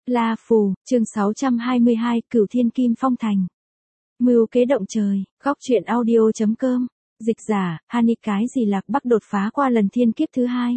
La Phù, chương 622, Cửu Thiên Kim Phong Thành. Mưu kế động trời, góc truyện audio.com, dịch giả, Hani cái gì Lạc Bắc đột phá qua lần thiên kiếp thứ hai.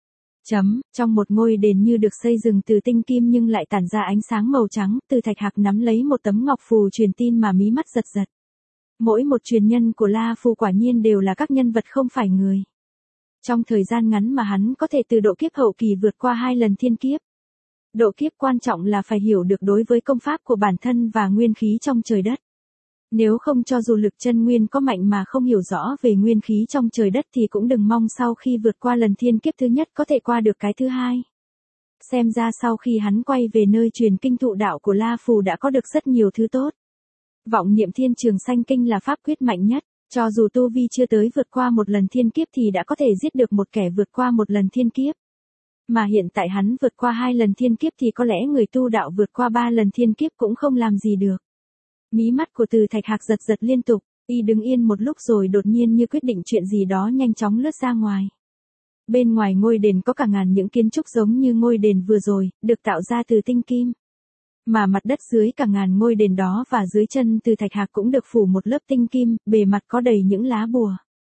Trong một ngôi đền như được xây dựng từ tinh kim nhưng lại tản ra ánh sáng màu trắng, Từ Thạch Hạc nắm lấy một tấm ngọc phù truyền tin mà mí mắt giật giật. Mỗi một truyền nhân của La Phù quả nhiên đều là các nhân vật không phải người. Trong thời gian ngắn mà hắn có thể từ độ kiếp hậu kỳ vượt qua 2 lần thiên kiếp. Độ kiếp quan trọng là phải hiểu được đối với công pháp của bản thân và nguyên khí trong trời đất. Nếu không cho dù lực chân nguyên có mạnh mà không hiểu rõ về nguyên khí trong trời đất thì cũng đừng mong sau khi vượt qua lần thiên kiếp thứ nhất có thể qua được cái thứ hai. Xem ra sau khi hắn quay về nơi truyền kinh thụ đạo của La Phù đã có được rất nhiều thứ tốt. Vọng niệm thiên trường sanh kinh là pháp quyết mạnh nhất, cho dù tu vi chưa tới vượt qua một lần thiên kiếp thì đã có thể giết được một kẻ vượt qua một lần thiên kiếp. Mà hiện tại hắn vượt qua 2 lần thiên kiếp thì có lẽ người tu đạo vượt qua 3 lần thiên kiếp cũng không làm gì được. Mí mắt của Từ Thạch Hạc giật giật liên tục, y đứng yên một lúc rồi đột nhiên như quyết định chuyện gì đó nhanh chóng lướt ra ngoài. Bên ngoài ngôi đền có cả ngàn những kiến trúc giống như ngôi đền vừa rồi, được tạo ra từ tinh kim. Mà mặt đất dưới cả ngàn ngôi đền đó và dưới chân Từ Thạch Hạc cũng được phủ một lớp tinh kim, bề mặt có đầy những lá bùa.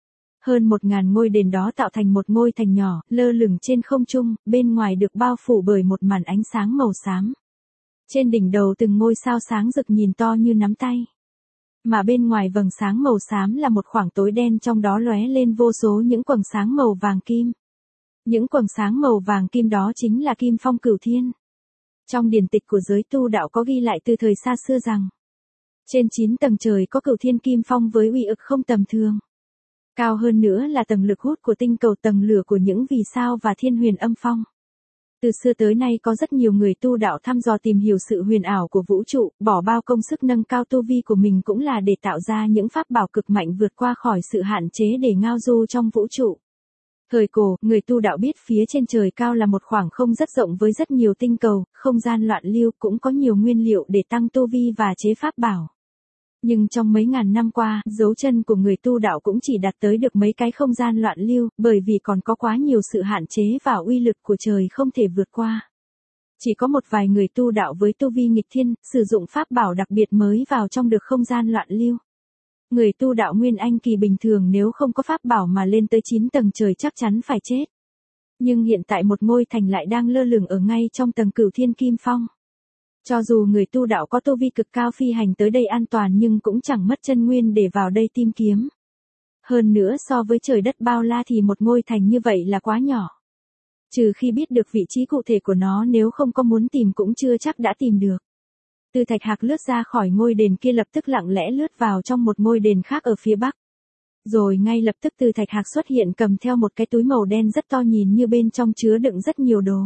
Hơn 1000 ngôi đền đó tạo thành một ngôi thành nhỏ, lơ lửng trên không trung, bên ngoài được bao phủ bởi một màn ánh sáng màu xám. Trên đỉnh đầu từng ngôi sao sáng rực nhìn to như nắm tay. Mà bên ngoài vầng sáng màu xám là một khoảng tối đen, trong đó lóe lên vô số những quầng sáng màu vàng kim. Những quầng sáng màu vàng kim đó chính là Kim Phong Cửu Thiên. Trong điển tịch của giới tu đạo có ghi lại từ thời xa xưa rằng, trên 9 tầng trời có Cửu Thiên Kim Phong với uy lực không tầm thường. Cao hơn nữa là tầng lực hút của tinh cầu, tầng lửa của những vì sao và thiên huyền âm phong. Từ xưa tới nay có rất nhiều người tu đạo thăm dò tìm hiểu sự huyền ảo của vũ trụ, bỏ bao công sức nâng cao tu vi của mình cũng là để tạo ra những pháp bảo cực mạnh vượt qua khỏi sự hạn chế để ngao du trong vũ trụ. Thời cổ, người tu đạo biết phía trên trời cao là một khoảng không rất rộng với rất nhiều tinh cầu, không gian loạn lưu, cũng có nhiều nguyên liệu để tăng tu vi và chế pháp bảo. Nhưng trong mấy ngàn năm qua, dấu chân của người tu đạo cũng chỉ đạt tới được mấy cái không gian loạn lưu, bởi vì còn có quá nhiều sự hạn chế và uy lực của trời không thể vượt qua. Chỉ có một vài người tu đạo với tu vi nghịch thiên, sử dụng pháp bảo đặc biệt mới vào trong được không gian loạn lưu. Người tu đạo Nguyên Anh kỳ bình thường nếu không có pháp bảo mà lên tới 9 tầng trời chắc chắn phải chết. Nhưng hiện tại một ngôi thành lại đang lơ lửng ở ngay trong tầng Cửu Thiên Kim Phong. Cho dù người tu đạo có tu vi cực cao phi hành tới đây an toàn nhưng cũng chẳng mất chân nguyên để vào đây tìm kiếm. Hơn nữa so với trời đất bao la thì một ngôi thành như vậy là quá nhỏ. Trừ khi biết được vị trí cụ thể của nó, nếu không có muốn tìm cũng chưa chắc đã tìm được. Từ Thạch Hạc lướt ra khỏi ngôi đền kia lập tức lặng lẽ lướt vào trong một ngôi đền khác ở phía bắc. Rồi ngay lập tức Từ Thạch Hạc xuất hiện cầm theo một cái túi màu đen rất to, nhìn như bên trong chứa đựng rất nhiều đồ.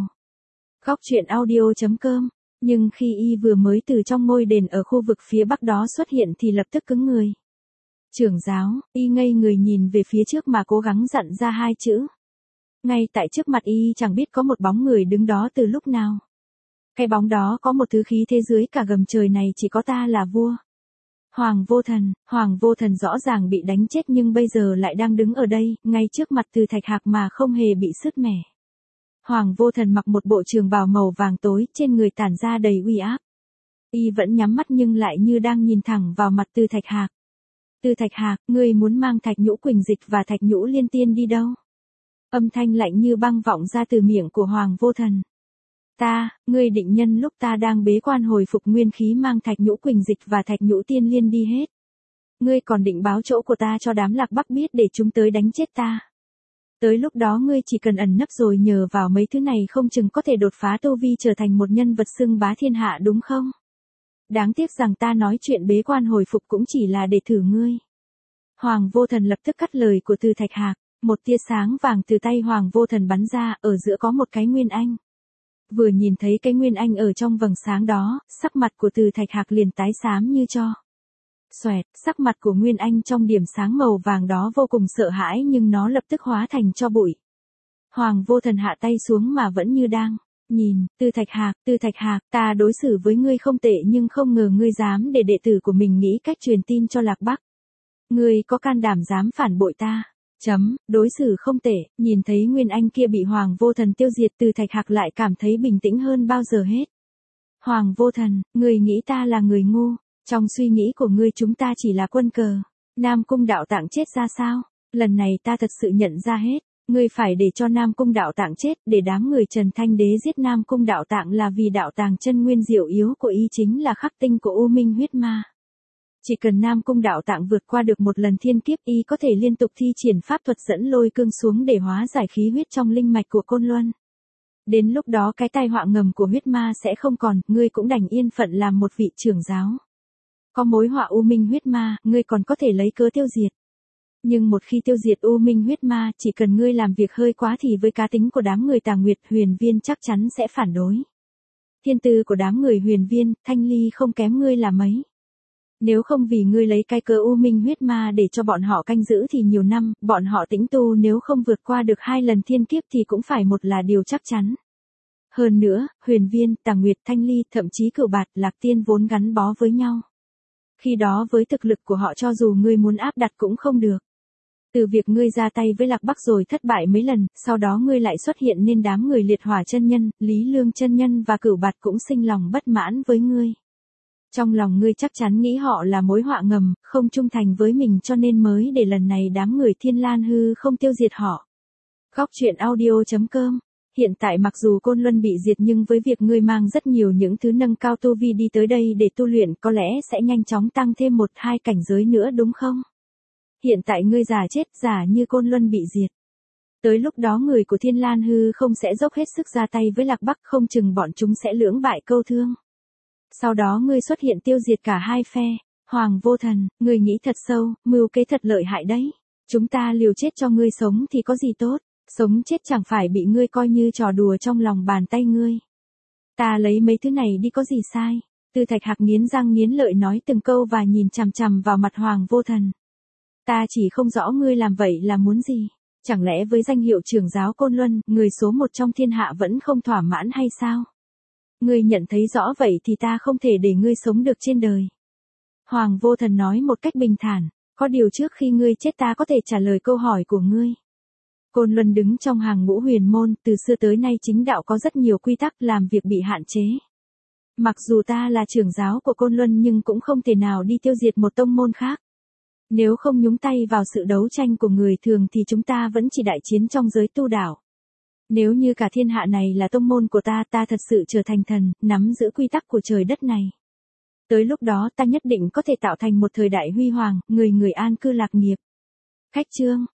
Góc truyện audio.com. Nhưng khi y vừa mới từ trong ngôi đền ở khu vực phía bắc đó xuất hiện thì lập tức cứng người. Trưởng giáo, y ngây người nhìn về phía trước mà cố gắng dặn ra 2 chữ. Ngay tại trước mặt y chẳng biết có một bóng người đứng đó từ lúc nào. Cái bóng đó có một thứ khí thế dưới cả gầm trời này chỉ có ta là vua. Hoàng Vô Thần rõ ràng bị đánh chết nhưng bây giờ lại đang đứng ở đây, ngay trước mặt Từ Thạch Hạc mà không hề bị sứt mẻ. Hoàng Vô Thần mặc một bộ trường bào màu vàng tối, trên người tản ra đầy uy áp. Y vẫn nhắm mắt nhưng lại như đang nhìn thẳng vào mặt Từ Thạch Hạc. Từ Thạch Hạc, ngươi muốn mang Thạch Nhũ Quỳnh Dịch và Thạch Nhũ Liên Tiên đi đâu? Âm thanh lạnh như băng vọng ra từ miệng của Hoàng Vô Thần. Ngươi định nhân lúc ta đang bế quan hồi phục nguyên khí mang Thạch Nhũ Quỳnh Dịch và Thạch Nhũ Tiên Liên đi hết. Ngươi còn định báo chỗ của ta cho đám Lạc Bắc biết để chúng tới đánh chết ta. Tới lúc đó ngươi chỉ cần ẩn nấp rồi nhờ vào mấy thứ này không chừng có thể đột phá tu vi trở thành một nhân vật xưng bá thiên hạ đúng không? Đáng tiếc rằng ta nói chuyện bế quan hồi phục cũng chỉ là để thử ngươi. Hoàng Vô Thần lập tức cắt lời của Từ Thạch Hạc, một tia sáng vàng từ tay Hoàng Vô Thần bắn ra, ở giữa có một cái Nguyên Anh. Vừa nhìn thấy cái Nguyên Anh ở trong vầng sáng đó, sắc mặt của Từ Thạch Hạc liền tái xám như tro. Xoẹt, sắc mặt của Nguyên Anh trong điểm sáng màu vàng đó vô cùng sợ hãi nhưng nó lập tức hóa thành tro bụi. Hoàng Vô Thần hạ tay xuống mà vẫn như đang nhìn, Từ Thạch Hạc, ta đối xử với ngươi không tệ nhưng không ngờ ngươi dám để đệ tử của mình nghĩ cách truyền tin cho Lạc Bắc. Ngươi có can đảm dám phản bội ta. Đối xử không tệ, nhìn thấy Nguyên Anh kia bị Hoàng Vô Thần tiêu diệt, Từ Thạch Hạc lại cảm thấy bình tĩnh hơn bao giờ hết. Hoàng Vô Thần, ngươi nghĩ ta là người ngu, trong suy nghĩ của ngươi chúng ta chỉ là quân cờ. Nam Cung Đạo Tạng chết ra sao? Lần này ta thật sự nhận ra hết, ngươi phải để cho Nam Cung Đạo Tạng chết, để đám người Trần Thanh Đế giết Nam Cung Đạo Tạng là vì đạo tàng chân nguyên diệu yếu của y chính là khắc tinh của U Minh huyết ma. Chỉ cần Nam Cung Đạo Tạng vượt qua được một lần thiên kiếp y có thể liên tục thi triển pháp thuật dẫn lôi cương xuống để hóa giải khí huyết trong linh mạch của Côn Luân. Đến lúc đó cái tai họa ngầm của huyết ma sẽ không còn, ngươi cũng đành yên phận làm một vị trưởng giáo. Có mối họa U Minh huyết ma, ngươi còn có thể lấy cớ tiêu diệt. Nhưng một khi tiêu diệt U Minh huyết ma, chỉ cần ngươi làm việc hơi quá thì với cá tính của đám người Tà Nguyệt Huyền Viên chắc chắn sẽ phản đối. Thiên tư của đám người Huyền Viên, Thanh Ly không kém ngươi là mấy. Nếu không vì ngươi lấy cái cớ U Minh huyết ma để cho bọn họ canh giữ thì nhiều năm, bọn họ tĩnh tu nếu không vượt qua được 2 lần thiên kiếp thì cũng phải một là điều chắc chắn. Hơn nữa, Huyền Viên, Tà Nguyệt, Thanh Ly, thậm chí Cửu Bạt, Lạc Tiên vốn gắn bó với nhau. Khi đó với thực lực của họ cho dù ngươi muốn áp đặt cũng không được. Từ việc ngươi ra tay với Lạc Bắc rồi thất bại mấy lần, sau đó ngươi lại xuất hiện nên đám người Liệt Hỏa chân nhân, Lý Lương chân nhân và Cửu Bạt cũng sinh lòng bất mãn với ngươi. Trong lòng ngươi chắc chắn nghĩ họ là mối họa ngầm, không trung thành với mình cho nên mới để lần này đám người Thiên Lan Hư không tiêu diệt họ. Góc truyện audio.com. Hiện tại mặc dù Côn Luân bị diệt nhưng với việc ngươi mang rất nhiều những thứ nâng cao tu vi đi tới đây để tu luyện có lẽ sẽ nhanh chóng tăng thêm 1-2 cảnh giới nữa đúng không? Hiện tại ngươi giả chết giả như Côn Luân bị diệt. Tới lúc đó người của Thiên Lan Hư không sẽ dốc hết sức ra tay với Lạc Bắc không chừng bọn chúng sẽ lưỡng bại câu thương. Sau đó ngươi xuất hiện tiêu diệt cả hai phe. Hoàng Vô Thần, ngươi nghĩ thật sâu, mưu kế thật lợi hại đấy. Chúng ta liều chết cho ngươi sống thì có gì tốt, sống chết chẳng phải bị ngươi coi như trò đùa trong lòng bàn tay ngươi. Ta lấy mấy thứ này đi có gì sai. Tư Thạch Hạc nghiến răng nghiến lợi nói từng câu và nhìn chằm chằm vào mặt Hoàng Vô Thần. Ta chỉ không rõ ngươi làm vậy là muốn gì. Chẳng lẽ với danh hiệu trưởng giáo Côn Luân, người số 1 trong thiên hạ vẫn không thỏa mãn hay sao? Ngươi nhận thấy rõ vậy thì ta không thể để ngươi sống được trên đời. Hoàng Vô Thần nói một cách bình thản, có điều trước khi ngươi chết ta có thể trả lời câu hỏi của ngươi. Côn Luân đứng trong hàng ngũ huyền môn, từ xưa tới nay chính đạo có rất nhiều quy tắc làm việc bị hạn chế. Mặc dù ta là trưởng giáo của Côn Luân nhưng cũng không thể nào đi tiêu diệt một tông môn khác. Nếu không nhúng tay vào sự đấu tranh của người thường thì chúng ta vẫn chỉ đại chiến trong giới tu đạo. Nếu như cả thiên hạ này là tông môn của ta thật sự trở thành thần, nắm giữ quy tắc của trời đất này. Tới lúc đó ta nhất định có thể tạo thành một thời đại huy hoàng, người người an cư lạc nghiệp. Khách chương